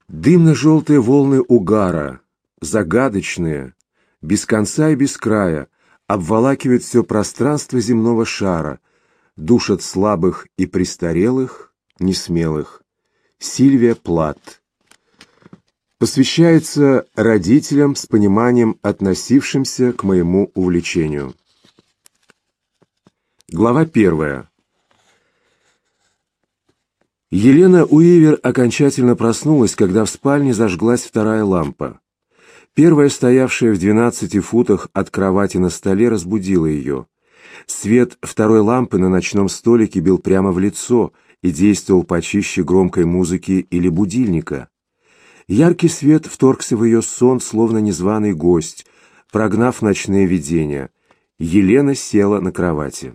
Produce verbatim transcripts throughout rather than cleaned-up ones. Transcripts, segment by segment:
Дымно-желтые волны угара, загадочные, без конца и без края, обволакивают все пространство земного шара, душат слабых и престарелых, несмелых. Сильвия Плат. Посвящается родителям с пониманием, относившимся к моему увлечению. Глава первая. Елена Уивер окончательно проснулась, когда в спальне зажглась вторая лампа. Первая, стоявшая в двенадцати футах от кровати на столе, разбудила ее. Свет второй лампы на ночном столике бил прямо в лицо и действовал почище громкой музыки или будильника. Яркий свет вторгся в ее сон, словно незваный гость, прогнав ночные видения. Елена села на кровати.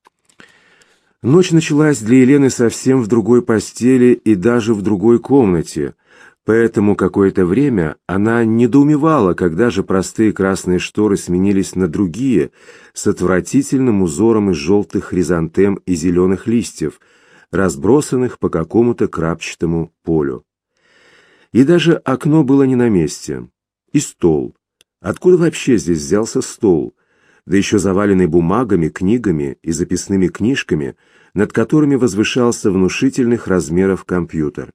Ночь началась для Елены совсем в другой постели и даже в другой комнате, поэтому какое-то время она недоумевала, когда же простые красные шторы сменились на другие, с отвратительным узором из желтых хризантем и зеленых листьев, разбросанных по какому-то крапчатому полю. И даже окно было не на месте. И стол. Откуда вообще здесь взялся стол? Да еще заваленный бумагами, книгами и записными книжками, над которыми возвышался внушительных размеров компьютер.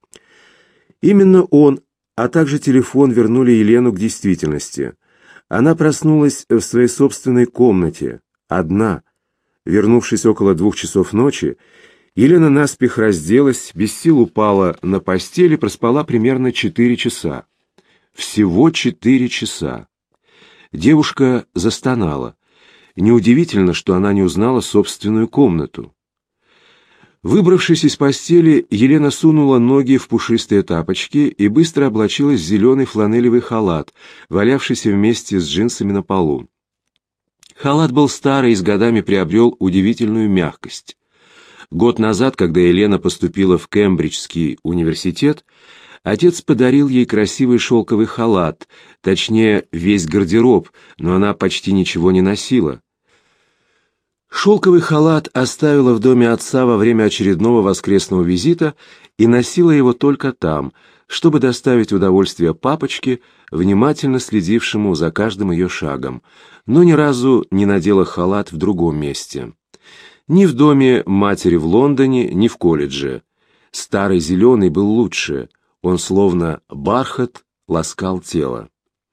Именно он, а также телефон вернули Елену к действительности. Она проснулась в своей собственной комнате, одна. Вернувшись около двух часов ночи, Елена наспех разделась, без сил упала на постель и проспала примерно четыре часа. Всего четыре часа. Девушка застонала. Неудивительно, что она не узнала собственную комнату. Выбравшись из постели, Елена сунула ноги в пушистые тапочки и быстро облачилась в зеленый фланелевый халат, валявшийся вместе с джинсами на полу. Халат был старый и с годами приобрел удивительную мягкость. Год назад, когда Елена поступила в Кембриджский университет, отец подарил ей красивый шелковый халат, точнее, весь гардероб, но она почти ничего не носила. Шелковый халат оставила в доме отца во время очередного воскресного визита и носила его только там, чтобы доставить удовольствие папочке, внимательно следившему за каждым ее шагом, но ни разу не надела халат в другом месте. Ни в доме матери в Лондоне, ни в колледже. Старый зеленый был лучше, он словно бархат ласкал тело.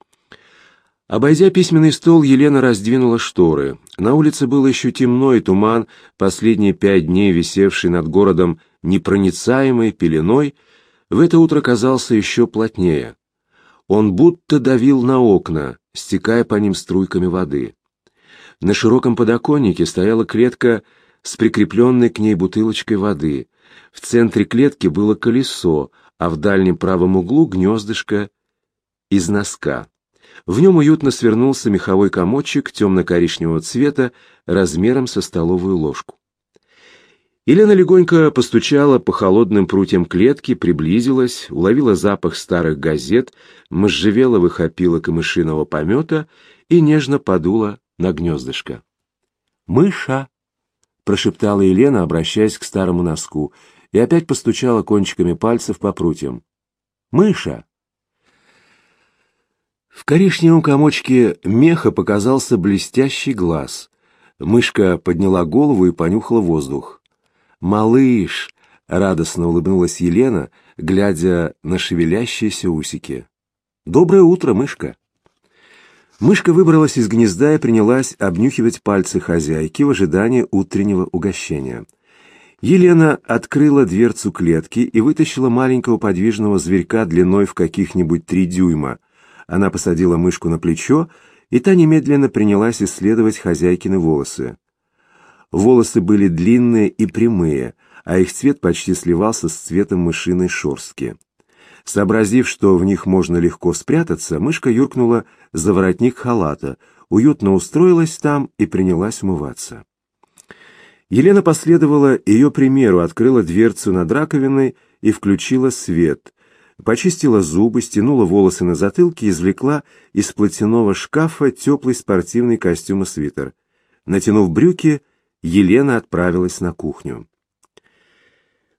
Обойдя письменный стол, Елена раздвинула шторы. На улице было еще темно, и туман, последние пять дней висевший над городом непроницаемой пеленой, в это утро казался еще плотнее. Он будто давил на окна, стекая по ним струйками воды. На широком подоконнике стояла клетка с прикрепленной к ней бутылочкой воды. В центре клетки было колесо, а в дальнем правом углу гнездышко из носка. В нем уютно свернулся меховой комочек темно-коричневого цвета размером со столовую ложку. Елена легонько постучала по холодным прутьям клетки, приблизилась, уловила запах старых газет, можжевеловых опилок и мышиного помета и нежно подула на гнездышко. «Мыша!» — прошептала Елена, обращаясь к старому носку, и опять постучала кончиками пальцев по прутьям. «Мыша!» В коричневом комочке меха показался блестящий глаз. Мышка подняла голову и понюхала воздух. «Малыш!» — радостно улыбнулась Елена, глядя на шевелящиеся усики. «Доброе утро, мышка!» Мышка выбралась из гнезда и принялась обнюхивать пальцы хозяйки в ожидании утреннего угощения. Елена открыла дверцу клетки и вытащила маленького подвижного зверька длиной в каких-нибудь три дюйма. Она посадила мышку на плечо, и та немедленно принялась исследовать хозяйкины волосы. Волосы были длинные и прямые, а их цвет почти сливался с цветом мышиной шерстки. Сообразив, что в них можно легко спрятаться, мышка юркнула за воротник халата, уютно устроилась там и принялась умываться. Елена последовала ее примеру, открыла дверцу над раковиной и включила свет. Почистила зубы, стянула волосы на затылке и извлекла из платяного шкафа теплый спортивный костюм и свитер. Натянув брюки, Елена отправилась на кухню.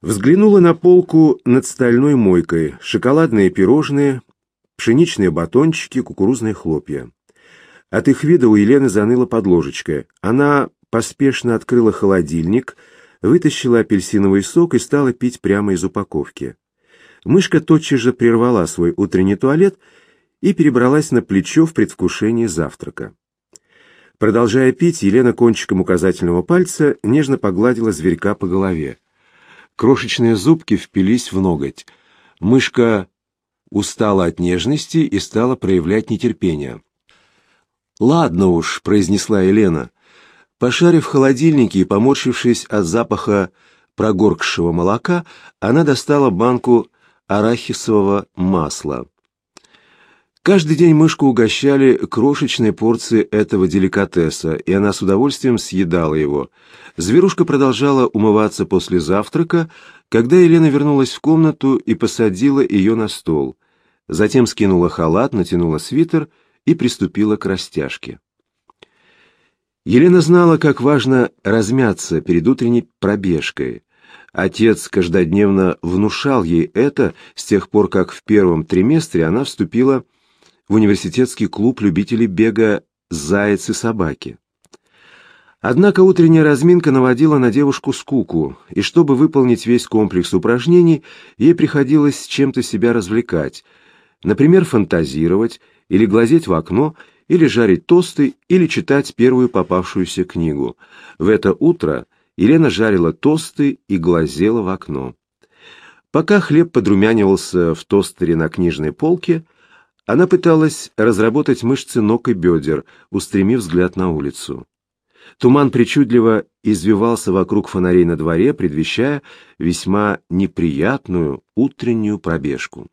Взглянула на полку над стальной мойкой: шоколадные пирожные, пшеничные батончики, кукурузные хлопья. От их вида у Елены заныла под ложечкой. Она поспешно открыла холодильник, вытащила апельсиновый сок и стала пить прямо из упаковки. Мышка тотчас же прервала свой утренний туалет и перебралась на плечо в предвкушении завтрака. Продолжая пить, Елена кончиком указательного пальца нежно погладила зверька по голове. Крошечные зубки впились в ноготь. Мышка устала от нежности и стала проявлять нетерпение. «Ладно уж», — произнесла Елена. Пошарив в холодильнике и поморщившись от запаха прогоркшего молока, она достала банку арахисового масла. Каждый день мышку угощали крошечной порцией этого деликатеса, и она с удовольствием съедала его. Зверушка продолжала умываться после завтрака, когда Елена вернулась в комнату и посадила ее на стол. Затем скинула халат, натянула свитер и приступила к растяжке. Елена знала, как важно размяться перед утренней пробежкой. Отец каждодневно внушал ей это с тех пор, как в первом триместре она вступила в университетский клуб любителей бега «Заяц и собаки». Однако утренняя разминка наводила на девушку скуку, и чтобы выполнить весь комплекс упражнений, ей приходилось чем-то себя развлекать, например, фантазировать, или глазеть в окно, или жарить тосты, или читать первую попавшуюся книгу. В это утро Елена жарила тосты и глазела в окно. Пока хлеб подрумянивался в тостере на книжной полке, она пыталась разработать мышцы ног и бедер, устремив взгляд на улицу. Туман причудливо извивался вокруг фонарей на дворе, предвещая весьма неприятную утреннюю пробежку.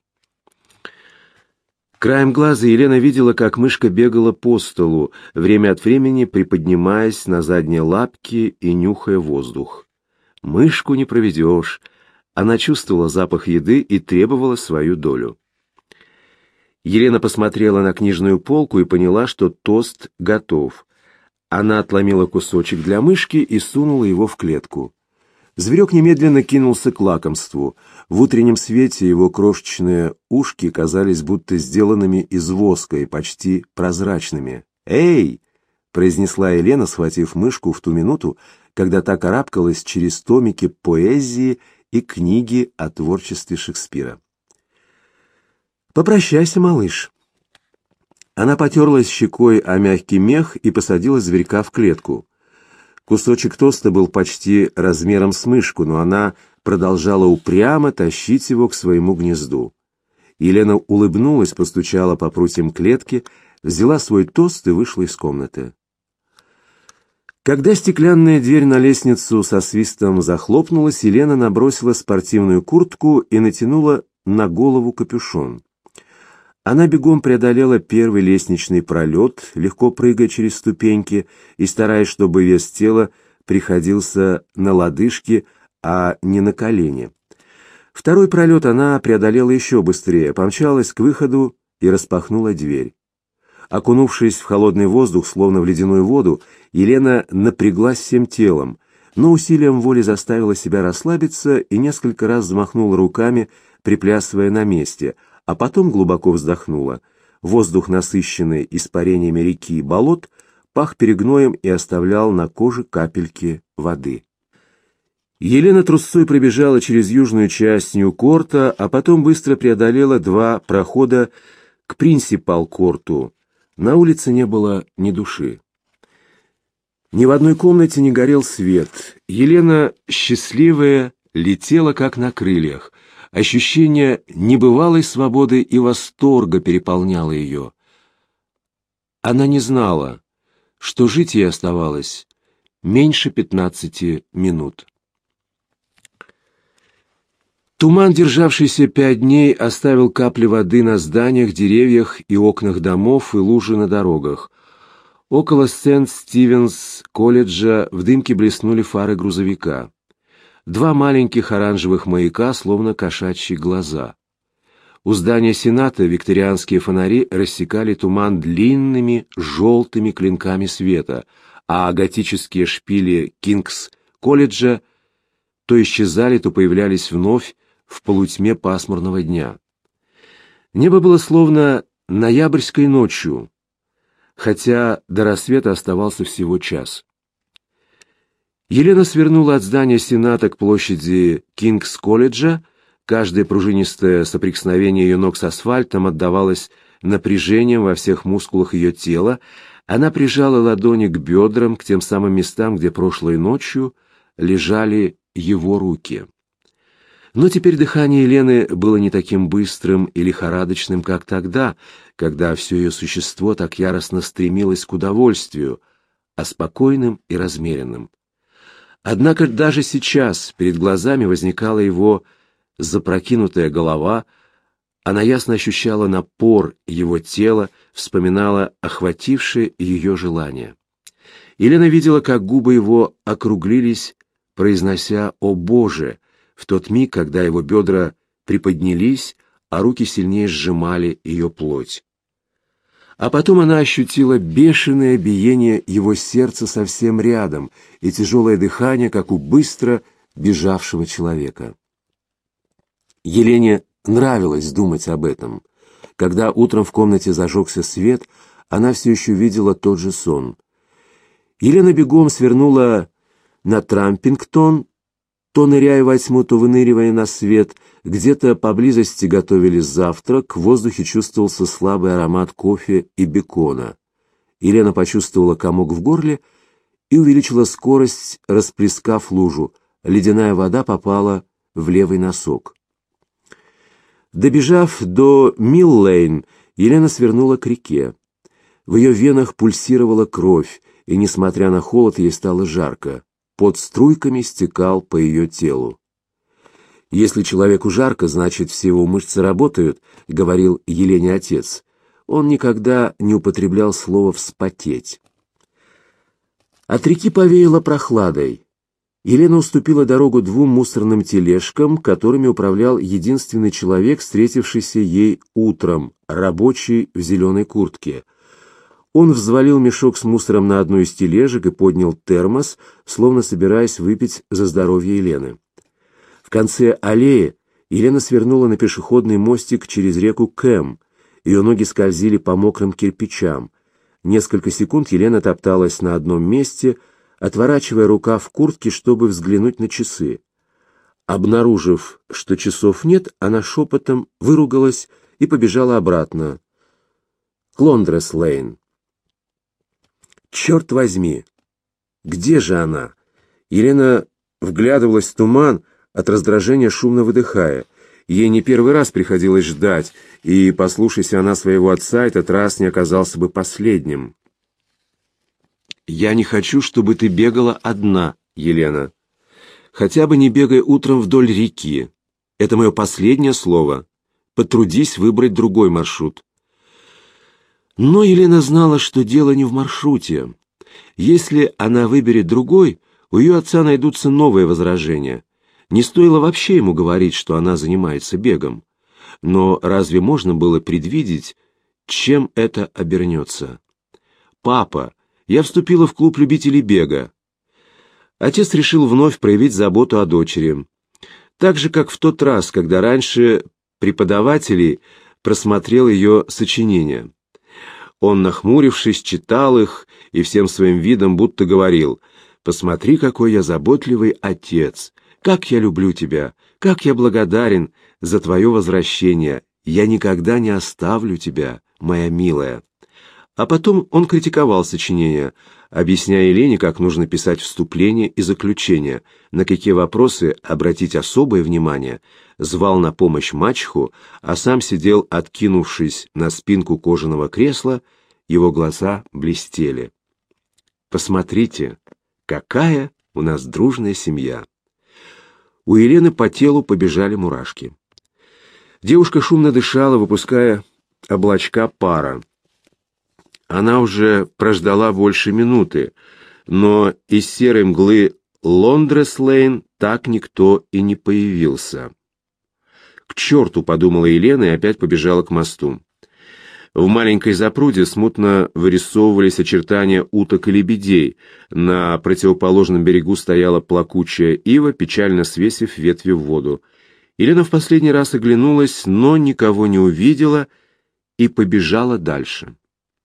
Краем глаза Елена видела, как мышка бегала по столу, время от времени приподнимаясь на задние лапки и нюхая воздух. Мышку не проведешь. Она чувствовала запах еды и требовала свою долю. Елена посмотрела на книжную полку и поняла, что тост готов. Она отломила кусочек для мышки и сунула его в клетку. Зверек немедленно кинулся к лакомству. В утреннем свете его крошечные ушки казались будто сделанными из воска и почти прозрачными. «Эй!» — произнесла Елена, схватив мышку в ту минуту, когда та карабкалась через томики поэзии и книги о творчестве Шекспира. «Попрощайся, малыш». Она потерлась щекой о мягкий мех и посадила зверька в клетку. Кусочек тоста был почти размером с мышку, но она продолжала упрямо тащить его к своему гнезду. Елена улыбнулась, постучала по прутьям клетки, взяла свой тост и вышла из комнаты. Когда стеклянная дверь на лестницу со свистом захлопнулась, Елена набросила спортивную куртку и натянула на голову капюшон. Она бегом преодолела первый лестничный пролет, легко прыгая через ступеньки и стараясь, чтобы вес тела приходился на лодыжки, а не на колени. Второй пролет она преодолела еще быстрее, помчалась к выходу и распахнула дверь. Окунувшись в холодный воздух, словно в ледяную воду, Елена напряглась всем телом, но усилием воли заставила себя расслабиться и несколько раз взмахнула руками, приплясывая на месте, а потом глубоко вздохнула. Воздух, насыщенный испарениями реки и болот, пах перегноем и оставлял на коже капельки воды. Елена трусцой пробежала через южную часть Ньюкорта, а потом быстро преодолела два прохода к Принсипал-корту. На улице не было ни души. Ни в одной комнате не горел свет. Елена, счастливая, летела как на крыльях. Ощущение небывалой свободы и восторга переполняло ее. Она не знала, что жить ей оставалось меньше пятнадцати минут. Туман, державшийся пять дней, оставил капли воды на зданиях, деревьях и окнах домов и лужи на дорогах. Около Сент-Стивенс-колледжа в дымке блеснули фары грузовика. Два маленьких оранжевых маяка, словно кошачьи глаза. У здания Сената викторианские фонари рассекали туман длинными желтыми клинками света, а готические шпили Кингс-колледжа то исчезали, то появлялись вновь в полутьме пасмурного дня. Небо было словно ноябрьской ночью, хотя до рассвета оставался всего час. Елена свернула от здания Сената к площади Кингс-колледжа. Каждое пружинистое соприкосновение ее ног с асфальтом отдавалось напряжением во всех мускулах ее тела. Она прижала ладони к бедрам, к тем самым местам, где прошлой ночью лежали его руки. Но теперь дыхание Елены было не таким быстрым и лихорадочным, как тогда, когда все ее существо так яростно стремилось к удовольствию, а спокойным и размеренным. Однако даже сейчас перед глазами возникала его запрокинутая голова, она ясно ощущала напор его тела, вспоминала охватившее ее желание. Елена видела, как губы его округлились, произнося «О Боже!» в тот миг, когда его бедра приподнялись, а руки сильнее сжимали ее плоть. А потом она ощутила бешеное биение его сердца совсем рядом и тяжелое дыхание, как у быстро бежавшего человека. Елене нравилось думать об этом. Когда утром в комнате зажегся свет, она все еще видела тот же сон. Елена бегом свернула на Трампингтон, то ныряя во тьму, то выныривая на свет. Где-то поблизости готовили завтрак, в воздухе чувствовался слабый аромат кофе и бекона. Елена почувствовала комок в горле и увеличила скорость, расплескав лужу. Ледяная вода попала в левый носок. Добежав до Милл-Лейн, Елена свернула к реке. В ее венах пульсировала кровь, и, несмотря на холод, ей стало жарко. Пот струйками стекал по ее телу. «Если человеку жарко, значит, все его мышцы работают», — говорил Елене отец. Он никогда не употреблял слово «вспотеть». От реки повеяло прохладой. Елена уступила дорогу двум мусорным тележкам, которыми управлял единственный человек, встретившийся ей утром, рабочий в зеленой куртке. Он взвалил мешок с мусором на одну из тележек и поднял термос, словно собираясь выпить за здоровье Елены. В конце аллеи Елена свернула на пешеходный мостик через реку Кэм. Ее ноги скользили по мокрым кирпичам. Несколько секунд Елена топталась на одном месте, отворачивая рукав куртки, чтобы взглянуть на часы. Обнаружив, что часов нет, она шепотом выругалась и побежала обратно. Лондрес-Лейн. Черт возьми! Где же она? Елена вглядывалась в туман, от раздражения шумно выдыхая. Ей не первый раз приходилось ждать, и, послушайся она своего отца, этот раз не оказался бы последним. «Я не хочу, чтобы ты бегала одна, Елена. Хотя бы не бегай утром вдоль реки. Это мое последнее слово. Потрудись выбрать другой маршрут». Но Елена знала, что дело не в маршруте. Если она выберет другой, у ее отца найдутся новые возражения. Не стоило вообще ему говорить, что она занимается бегом. Но разве можно было предвидеть, чем это обернется? «Папа, я вступила в клуб любителей бега». Отец решил вновь проявить заботу о дочери. Так же, как в тот раз, когда раньше преподаватель просмотрел ее сочинения. Он, нахмурившись, читал их и всем своим видом будто говорил: «Посмотри, какой я заботливый отец! Как я люблю тебя! Как я благодарен за твое возвращение! Я никогда не оставлю тебя, моя милая!» А потом он критиковал сочинение, объясняя Елене, как нужно писать вступление и заключение, на какие вопросы обратить особое внимание, звал на помощь мачеху, а сам сидел, откинувшись на спинку кожаного кресла, его глаза блестели. «Посмотрите, какая у нас дружная семья!» У Елены по телу побежали мурашки. Девушка шумно дышала, выпуская облачка пара. Она уже прождала больше минуты, но из серой мглы Лондрес-Лейн так никто и не появился. «К черту!» — подумала Елена и опять побежала к мосту. В маленькой запруде смутно вырисовывались очертания уток и лебедей. На противоположном берегу стояла плакучая ива, печально свесив ветви в воду. Елена в последний раз оглянулась, но никого не увидела и побежала дальше.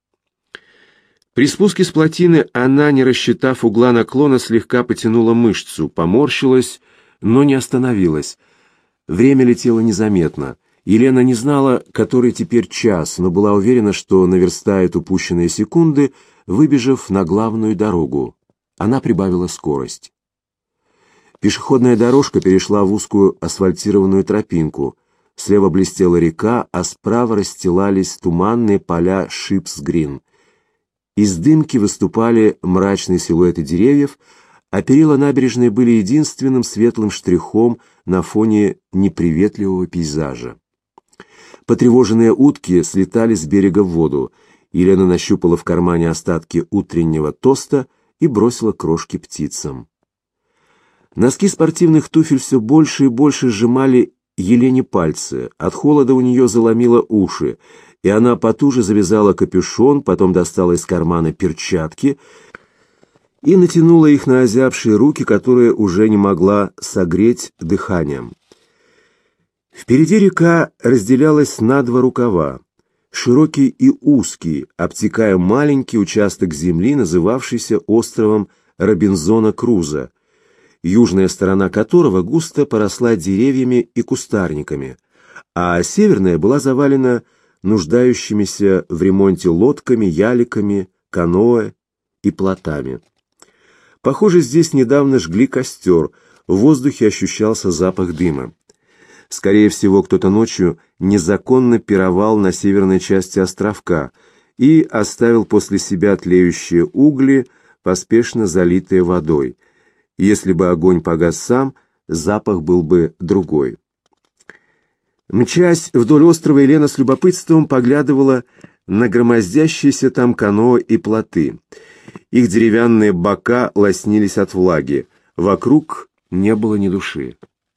При спуске с плотины она, не рассчитав угла наклона, слегка потянула мышцу, поморщилась, но не остановилась. Время летело незаметно. Елена не знала, который теперь час, но была уверена, что наверстает упущенные секунды, выбежав на главную дорогу. Она прибавила скорость. Пешеходная дорожка перешла в узкую асфальтированную тропинку. Слева блестела река, а справа расстилались туманные поля Шипс-Грин. Из дымки выступали мрачные силуэты деревьев, а перила набережной были единственным светлым штрихом на фоне неприветливого пейзажа. Потревоженные утки слетали с берега в воду. Елена нащупала в кармане остатки утреннего тоста и бросила крошки птицам. Носки спортивных туфель все больше и больше сжимали Елене пальцы. От холода у нее заломило уши, и она потуже завязала капюшон, потом достала из кармана перчатки и натянула их на озябшие руки, которые уже не могла согреть дыханием. Впереди река разделялась на два рукава, широкий и узкий, обтекая маленький участок земли, называвшийся островом Робинзона Круза, южная сторона которого густо поросла деревьями и кустарниками, а северная была завалена нуждающимися в ремонте лодками, яликами, каноэ и плотами. Похоже, здесь недавно жгли костер, в воздухе ощущался запах дыма. Скорее всего, кто-то ночью незаконно пировал на северной части островка и оставил после себя тлеющие угли, поспешно залитые водой. Если бы огонь погас сам, запах был бы другой. Мчась вдоль острова, Елена с любопытством поглядывала на громоздящиеся там каноэ и плоты. Их деревянные бока лоснились от влаги, вокруг не было ни души.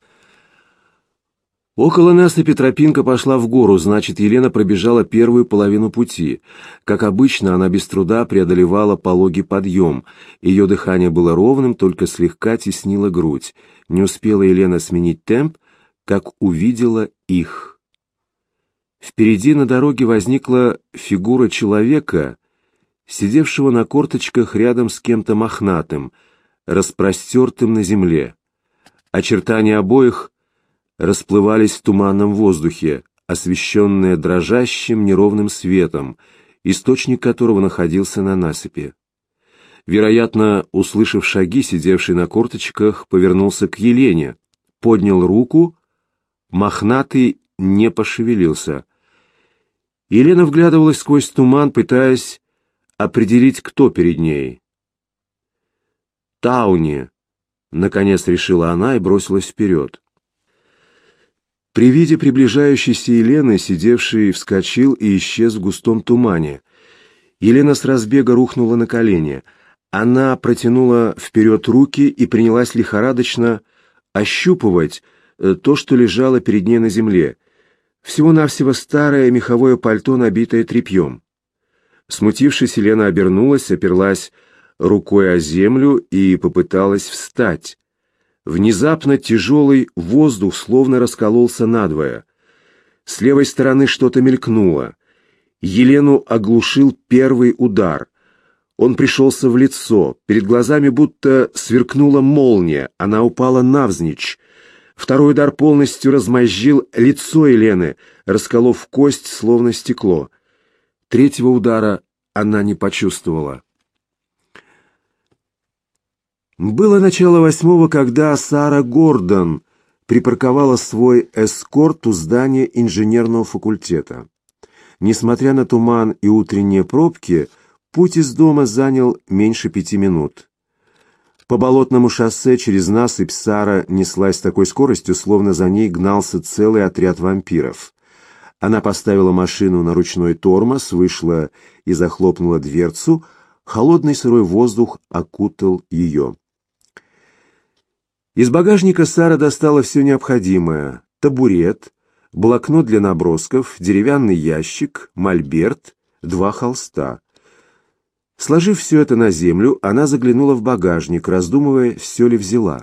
Около насыпи тропинка пошла в гору, значит, Елена пробежала первую половину пути. Как обычно, она без труда преодолевала пологий подъем. Ее дыхание было ровным, только слегка теснило грудь. Не успела Елена сменить темп, как увидела их. Впереди на дороге возникла фигура человека, сидевшего на корточках рядом с кем-то мохнатым, распростертым на земле. Очертания обоих расплывались в туманном воздухе, освещенные дрожащим неровным светом, источник которого находился на насыпи. Вероятно, услышав шаги, сидевший на корточках повернулся к Елене, поднял руку, мохнатый не пошевелился. Елена вглядывалась сквозь туман, пытаясь определить, кто перед ней. «Тауни», — наконец решила она и бросилась вперед. При виде приближающейся Елены, сидевший вскочил и исчез в густом тумане. Елена с разбега рухнула на колени. Она протянула вперед руки и принялась лихорадочно ощупывать то, что лежало перед ней на земле. Всего-навсего старое меховое пальто, набитое тряпьем. Смутившись, Елена обернулась, оперлась рукой о землю и попыталась встать. Внезапно тяжелый воздух словно раскололся надвое. С левой стороны что-то мелькнуло. Елену оглушил первый удар. Он пришелся в лицо. Перед глазами будто сверкнула молния. Она упала навзничь. Второй удар полностью размозжил лицо Елены, расколов кость, словно стекло. Третьего удара она не почувствовала. Было начало восьмого, когда Сара Гордон припарковала свой эскорт у здания инженерного факультета. Несмотря на туман и утренние пробки, путь из дома занял меньше пяти минут. По болотному шоссе через насыпь Сара неслась с такой скоростью, словно за ней гнался целый отряд вампиров. Она поставила машину на ручной тормоз, вышла и захлопнула дверцу. Холодный сырой воздух окутал ее. Из багажника Сара достала все необходимое: табурет, блокнот для набросков, деревянный ящик, мольберт, два холста. Сложив все это на землю, она заглянула в багажник, раздумывая, все ли взяла.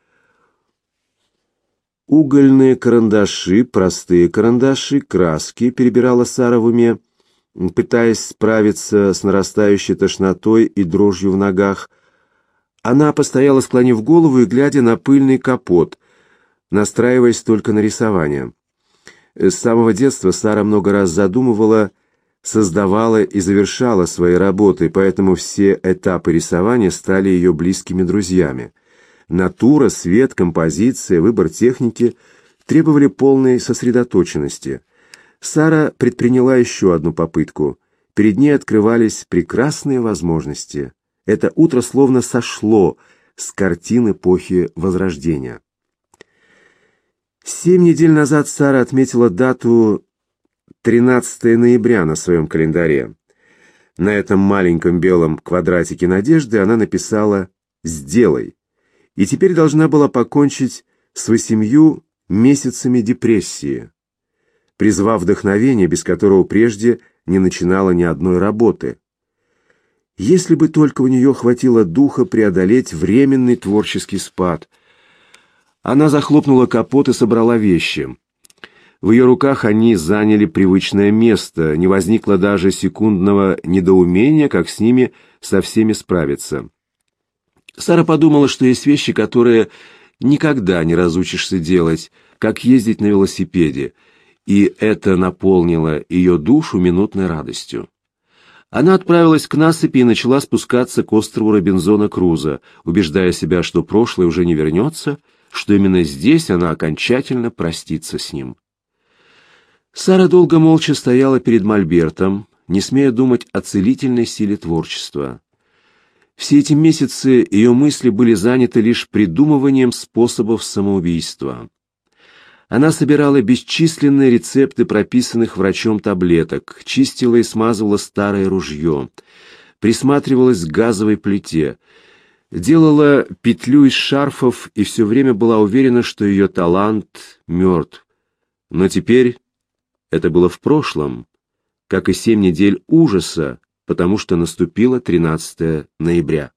Угольные карандаши, простые карандаши, краски, перебирала Сара в уме, пытаясь справиться с нарастающей тошнотой и дрожью в ногах. Она постояла, склонив голову и глядя на пыльный капот, настраиваясь только на рисование. С самого детства Сара много раз задумывала, создавала и завершала свои работы, поэтому все этапы рисования стали ее близкими друзьями. Натура, свет, композиция, выбор техники требовали полной сосредоточенности. Сара предприняла еще одну попытку. Перед ней открывались прекрасные возможности. Это утро словно сошло с картин эпохи Возрождения. Семь недель назад Сара отметила дату тринадцатое ноября на своем календаре. На этом маленьком белом квадратике надежды она написала «Сделай», и теперь должна была покончить с восемью месяцами депрессии, призвав вдохновение, без которого прежде не начинала ни одной работы. Если бы только у нее хватило духа преодолеть временный творческий спад. Она захлопнула капот и собрала вещи. В ее руках они заняли привычное место, не возникло даже секундного недоумения, как с ними со всеми справиться. Сара подумала, что есть вещи, которые никогда не разучишься делать, как ездить на велосипеде, и это наполнило ее душу минутной радостью. Она отправилась к насыпи и начала спускаться к острову Робинзона Круза, убеждая себя, что прошлое уже не вернется, что именно здесь она окончательно простится с ним. Сара долго молча стояла перед мольбертом, не смея думать о целительной силе творчества. Все эти месяцы ее мысли были заняты лишь придумыванием способов самоубийства. Она собирала бесчисленные рецепты прописанных врачом таблеток, чистила и смазывала старое ружье, присматривалась к газовой плите, делала петлю из шарфов и все время была уверена, что ее талант мертв. Но теперь это было в прошлом, как и семь недель ужаса, потому что наступило тринадцатое ноября.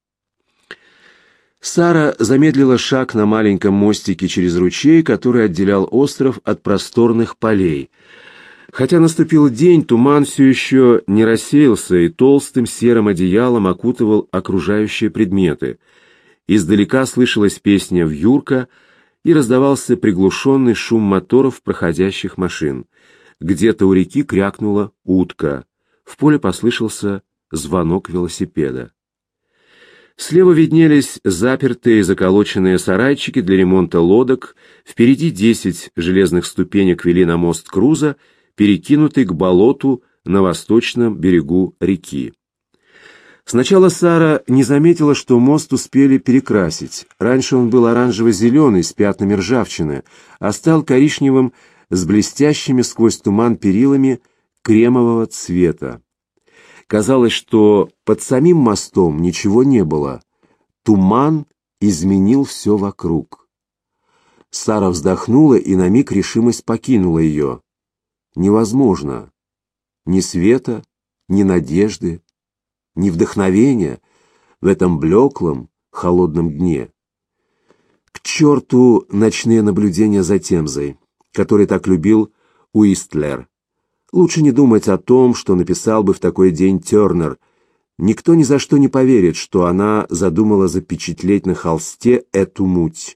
Сара замедлила шаг на маленьком мостике через ручей, который отделял остров от просторных полей. Хотя наступил день, туман все еще не рассеялся и толстым серым одеялом окутывал окружающие предметы. Издалека слышалась песня вьюрка и раздавался приглушенный шум моторов проходящих машин. Где-то у реки крякнула утка. В поле послышался звонок велосипеда. Слева виднелись запертые заколоченные сарайчики для ремонта лодок, впереди десять железных ступенек вели на мост Круза, перекинутый к болоту на восточном берегу реки. Сначала Сара не заметила, что мост успели перекрасить. Раньше он был оранжево-зеленый с пятнами ржавчины, а стал коричневым с блестящими сквозь туман перилами кремового цвета. Казалось, что под самим мостом ничего не было. Туман изменил все вокруг. Сара вздохнула, и на миг решимость покинула ее. Невозможно. Ни света, ни надежды, ни вдохновения в этом блеклом, холодном дне. К черту ночные наблюдения за Темзой, который так любил Уистлер. Лучше не думать о том, что написал бы в такой день Тернер. Никто ни за что не поверит, что она задумала запечатлеть на холсте эту муть.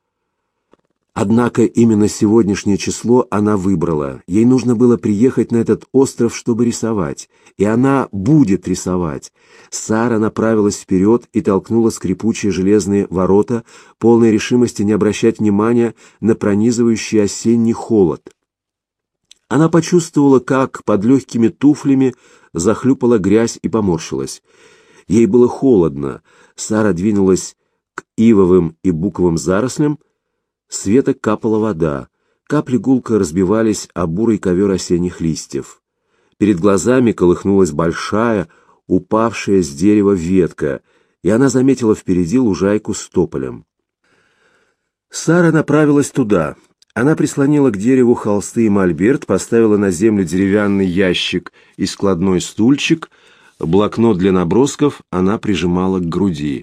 Однако именно сегодняшнее число она выбрала. Ей нужно было приехать на этот остров, чтобы рисовать. И она будет рисовать. Сара направилась вперед и толкнула скрипучие железные ворота, полной решимости не обращать внимания на пронизывающий осенний холод. Она почувствовала, как под легкими туфлями захлюпала грязь и поморщилась. Ей было холодно. Сара двинулась к ивовым и буковым зарослям. С веток капала вода. Капли гулко разбивались о бурый ковер осенних листьев. Перед глазами колыхнулась большая, упавшая с дерева ветка, и она заметила впереди лужайку с тополем. Сара направилась туда. Она прислонила к дереву холсты и мольберт, поставила на землю деревянный ящик и складной стульчик, блокнот для набросков она прижимала к груди.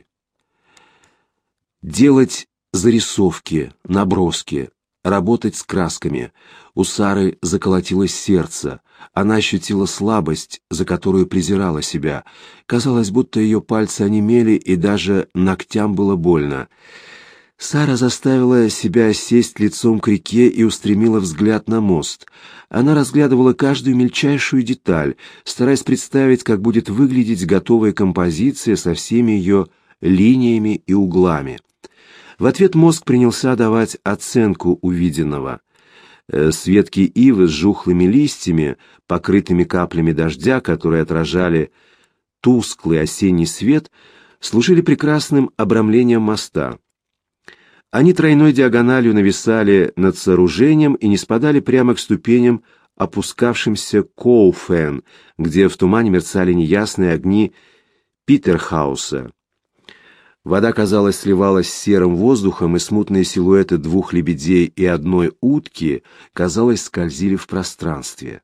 Делать зарисовки, наброски, работать с красками. У Сары заколотилось сердце. Она ощутила слабость, за которую презирала себя. Казалось, будто ее пальцы онемели, и даже ногтям было больно. Сара заставила себя сесть лицом к реке и устремила взгляд на мост. Она разглядывала каждую мельчайшую деталь, стараясь представить, как будет выглядеть готовая композиция со всеми ее линиями и углами. В ответ мозг принялся давать оценку увиденного. С ветки ивы с жухлыми листьями, покрытыми каплями дождя, которые отражали тусклый осенний свет, служили прекрасным обрамлением моста. Они тройной диагональю нависали над сооружением и не спадали прямо к ступеням, опускавшимся Коуфен, где в тумане мерцали неясные огни Питерхауса. Вода, казалось, сливалась с серым воздухом, и смутные силуэты двух лебедей и одной утки, казалось, скользили в пространстве.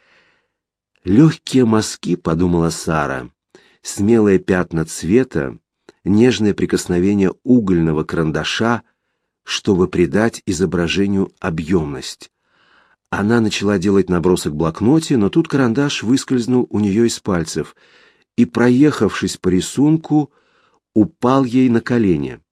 «Легкие мазки», — подумала Сара, — «смелые пятна цвета, нежное прикосновение угольного карандаша, чтобы придать изображению объемность». Она начала делать набросок в блокноте, но тут карандаш выскользнул у нее из пальцев и, проехавшись по рисунку, упал ей на колени.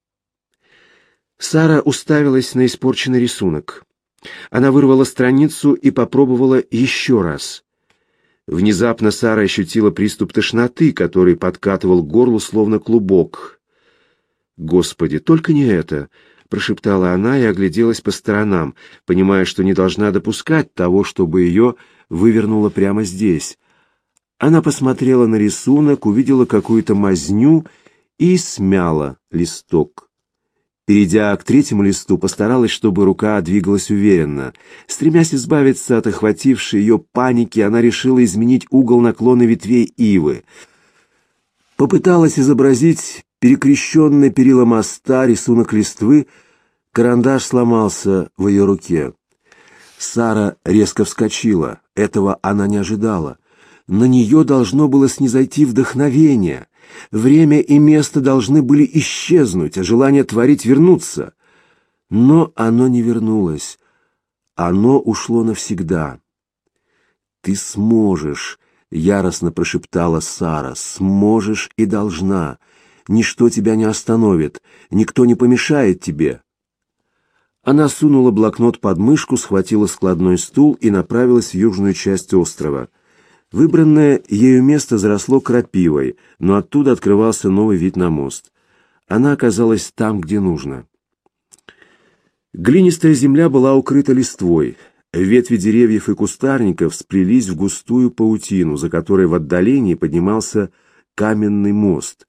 Сара уставилась на испорченный рисунок. Она вырвала страницу и попробовала еще раз. Внезапно Сара ощутила приступ тошноты, который подкатывал к горлу словно клубок. «Господи, только не это!» — прошептала она и огляделась по сторонам, понимая, что не должна допускать того, чтобы ее вывернуло прямо здесь. Она посмотрела на рисунок, увидела какую-то мазню и смяла листок. Перейдя к третьему листу, постаралась, чтобы рука двигалась уверенно. Стремясь избавиться от охватившей ее паники, она решила изменить угол наклона ветвей ивы. Попыталась изобразить перекрещенное перила моста, рисунок листвы. Карандаш сломался в ее руке. Сара резко вскочила. Этого она не ожидала. На нее должно было снизойти вдохновение. Время и место должны были исчезнуть, а желание творить вернуться. Но оно не вернулось. Оно ушло навсегда. «Ты сможешь», — яростно прошептала Сара, — «сможешь и должна. Ничто тебя не остановит, никто не помешает тебе». Она сунула блокнот под мышку, схватила складной стул и направилась в южную часть острова. Выбранное ею место заросло крапивой, но оттуда открывался новый вид на мост. Она оказалась там, где нужно. Глинистая земля была укрыта листвой. Ветви деревьев и кустарников сплелись в густую паутину, за которой в отдалении поднимался каменный мост.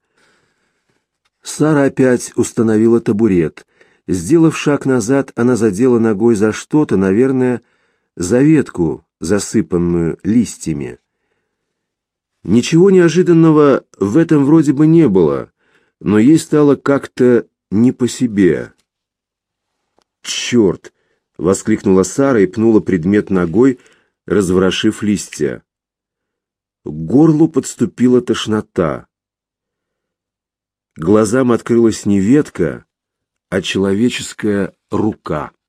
Сара опять установила табурет. Сделав шаг назад, она задела ногой за что-то, наверное, за ветку, засыпанную листьями. Ничего неожиданного в этом вроде бы не было, но ей стало как-то не по себе. «Черт!» — воскликнула Сара и пнула предмет ногой, разворошив листья. К горлу подступила тошнота. Глазам открылась не ветка, а человеческая рука.